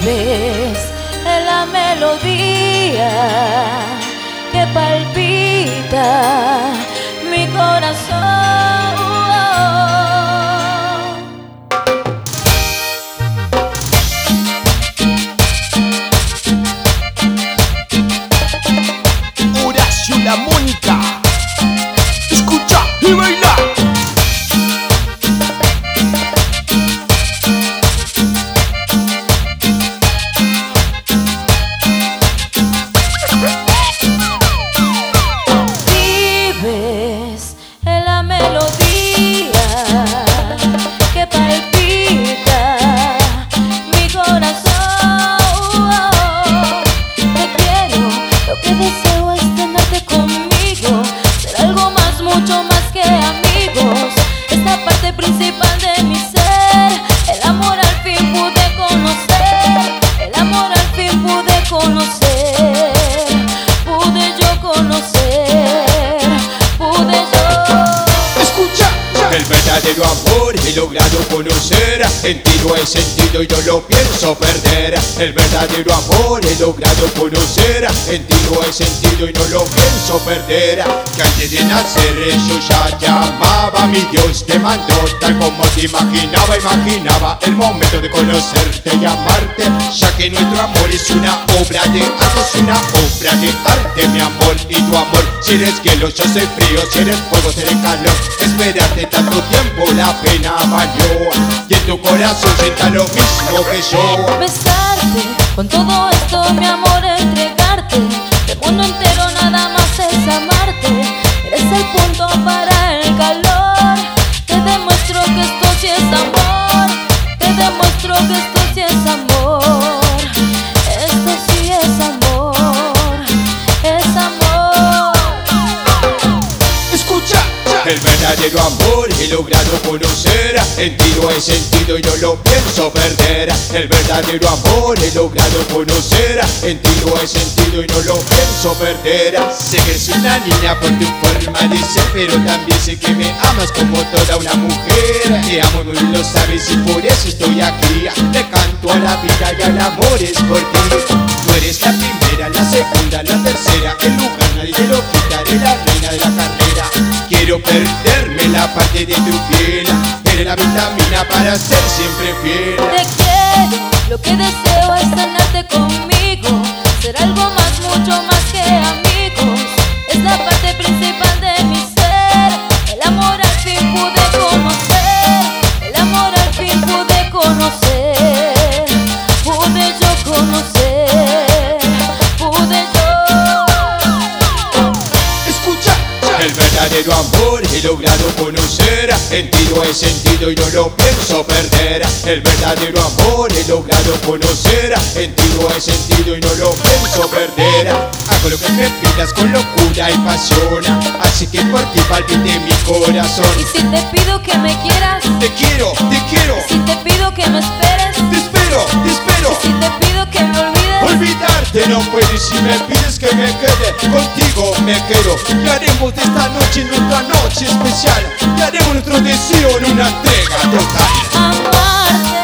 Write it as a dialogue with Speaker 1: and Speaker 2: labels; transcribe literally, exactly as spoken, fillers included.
Speaker 1: Vives en la melodía que palpita mi corazón.
Speaker 2: Horacio La Mónica, escucha y baila.
Speaker 1: Vives en la melodía que palpita mi corazón. Te quiero, lo que deseo es tenerte conmigo, ser algo más, mucho más que amigos. Esta parte principal de mi ser, el amor al fin pude conocer, el amor al fin pude conocer, pude yo conocer, pude yo.
Speaker 2: Escucha,
Speaker 3: el verdadero amor he logrado conocer, en ti lo he sentido y no lo pienso perder. El verdadero amor he logrado conocer, en ti lo he sentido y no lo pienso perder. Que antes de nacer yo ya te amaba, mi Dios te mandó tal como te imaginaba. Imaginaba el momento de conocerte y amarte, ya que nuestro amor es una obra de arte, es una obra de arte, mi amor y tu amor. Si eres hielo, yo soy frío, si eres fuego, seré calor. Esperarte tanto tiempo la pena valió, y en tu corazón sienta lo mismo que yo.
Speaker 1: Besarte, con todo esto mi amor entregarte, el mundo entero nada más es amarte. Eres el punto para el calor, te demuestro que esto sí es amor, te demuestro que esto sí es amor, esto sí es amor, es amor.
Speaker 2: escucha.
Speaker 3: El verdadero amor he logrado conocer, en ti lo he sentido y no lo pienso perder. El verdadero amor he logrado conocer, en ti lo he sentido y no lo pienso perder. Sé que eres una niña por tu forma de ser, pero también sé que me amas como toda una mujer. Te amo muy bien, lo sabes, y por eso estoy aquí. Le canto a la vida y al amor es por ti. Tú eres la primera, la segunda, la tercera, el lugar nadie te lo quitaré, la reina de la carrera. Quiero perderme la parte de tu piel, eres la vitamina para ser siempre fiel.
Speaker 1: Te quiero, lo que deseo es tenerte conmigo, ser algo más, mucho más que amigos. Es la parte principal de mi ser, el amor al fin pude conocer, el amor al fin pude conocer, pude yo conocer, pude yo.
Speaker 2: Escucha,
Speaker 3: El verdadero amor he logrado conocer, en ti lo he sentido y no lo pienso perder. El verdadero amor he logrado conocer, en ti lo he sentido y no lo pienso perder. Hago lo que me pidas con locura y pasión, así que por ti palpite mi corazón.
Speaker 1: Y si te pido que me quieras,
Speaker 3: Te quiero, te quiero,
Speaker 1: si te pido que me esperes,
Speaker 3: te espero, te espero.
Speaker 1: si te pido que me olvides,
Speaker 3: Olvidarte no puedo, y si me pides que me quede, contigo me quedo. Y haremos de esta noche nuestra noche especial, y haremos nuestro deseo en una entrega total.
Speaker 1: amarte.